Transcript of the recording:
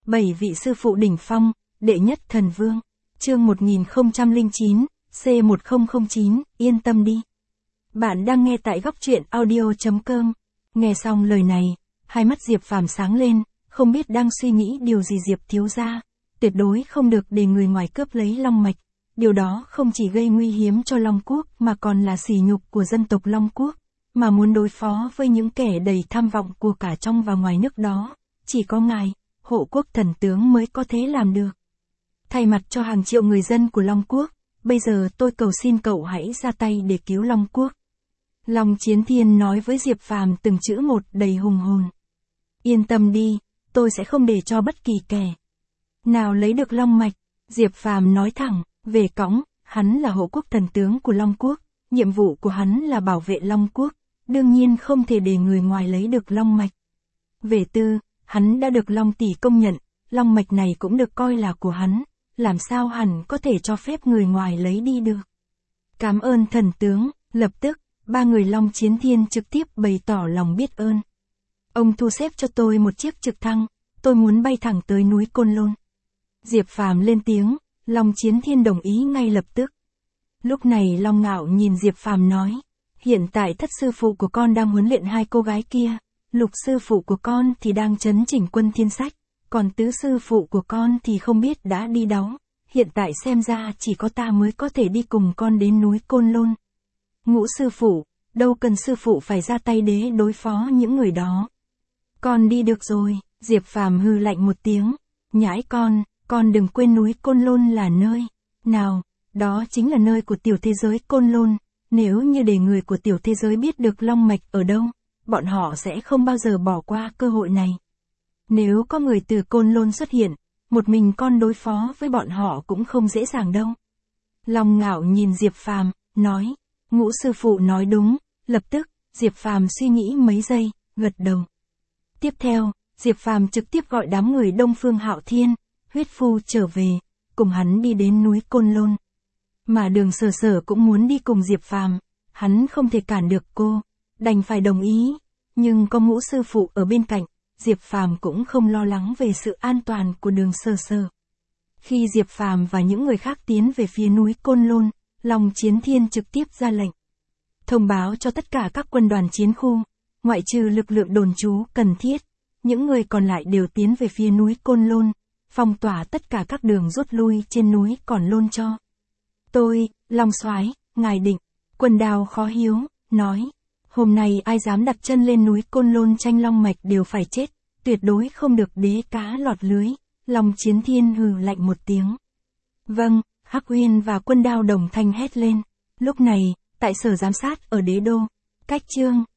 7 vị sư phụ đỉnh phong, đệ nhất thần vương. Chương 1009, C1009, yên tâm đi. Bạn đang nghe tại góc truyện audio.com. Nghe xong lời này, hai mắt Diệp Phàm sáng lên, không biết đang suy nghĩ điều gì Diệp thiếu gia. Tuyệt đối không được để người ngoài cướp lấy long mạch. Điều đó không chỉ gây nguy hiểm cho Long Quốc mà còn là sỉ nhục của dân tộc Long Quốc. Mà muốn đối phó với những kẻ đầy tham vọng của cả trong và ngoài nước đó, chỉ có ngài, hộ quốc thần tướng mới có thế làm được. Thay mặt cho hàng triệu người dân của Long Quốc, bây giờ tôi cầu xin cậu hãy ra tay để cứu Long Quốc. Long Chiến Thiên nói với Diệp Phàm từng chữ một đầy hùng hồn. Yên tâm đi, tôi sẽ không để cho bất kỳ kẻ nào lấy được long mạch. Diệp Phàm nói thẳng, về cõng, hắn là hộ quốc thần tướng của Long Quốc, nhiệm vụ của hắn là bảo vệ Long Quốc, đương nhiên không thể để người ngoài lấy được long mạch. Về tư, hắn đã được Long Tỷ công nhận, long mạch này cũng được coi là của hắn, làm sao hắn có thể cho phép người ngoài lấy đi được. Cảm ơn thần tướng. Lập tức, ba người Long Chiến Thiên trực tiếp bày tỏ lòng biết ơn. Ông thu xếp cho tôi một chiếc trực thăng, tôi muốn bay thẳng tới núi Côn Lôn. Diệp Phàm lên tiếng, Long Chiến Thiên đồng ý ngay lập tức. Lúc này Long Ngạo nhìn Diệp Phàm nói, hiện tại thất sư phụ của con đang huấn luyện hai cô gái kia, lục sư phụ của con thì đang chấn chỉnh quân Thiên Sách, còn tứ sư phụ của con thì không biết đã đi đâu, hiện tại xem ra chỉ có ta mới có thể đi cùng con đến núi Côn Lôn. Ngũ sư phụ, đâu cần sư phụ phải ra tay để đối phó những người đó. Con đi được rồi. Diệp Phàm hừ lạnh một tiếng, nhãi con đừng quên núi Côn Lôn là nơi nào, đó chính là nơi của tiểu thế giới Côn Lôn, nếu như để người của tiểu thế giới biết được long mạch ở đâu, bọn họ sẽ không bao giờ bỏ qua cơ hội này. Nếu có người từ Côn Lôn xuất hiện, một mình con đối phó với bọn họ cũng không dễ dàng đâu. Long Ngạo nhìn Diệp Phàm, nói, Ngũ sư phụ nói đúng. Lập tức, Diệp Phàm suy nghĩ mấy giây, gật đầu. Tiếp theo, Diệp Phàm trực tiếp gọi đám người Đông Phương Hạo Thiên, Huyết Phu trở về, cùng hắn đi đến núi Côn Lôn. Mà Đường Sở Sở cũng muốn đi cùng Diệp Phàm, hắn không thể cản được cô, đành phải đồng ý, nhưng có Ngũ sư phụ ở bên cạnh, Diệp Phàm cũng không lo lắng về sự an toàn của Đường Sở Sở. Khi Diệp Phàm và những người khác tiến về phía núi Côn Lôn, Long Chiến Thiên trực tiếp ra lệnh. Thông báo cho tất cả các quân đoàn chiến khu, ngoại trừ lực lượng đồn trú cần thiết, những người còn lại đều tiến về phía núi Côn Lôn, phong tỏa tất cả các đường rút lui trên núi Côn Lôn cho. Tôi, Long Soái, ngài định. Quần Đào khó hiếu, nói, hôm nay ai dám đặt chân lên núi Côn Lôn tranh long mạch đều phải chết, tuyệt đối không được đế cá lọt lưới. Long Chiến Thiên hừ lạnh một tiếng. Vâng. Hắc Uyên và Quân Đao đồng thanh hét lên. Lúc này, tại sở giám sát ở Đế Đô, cách Chương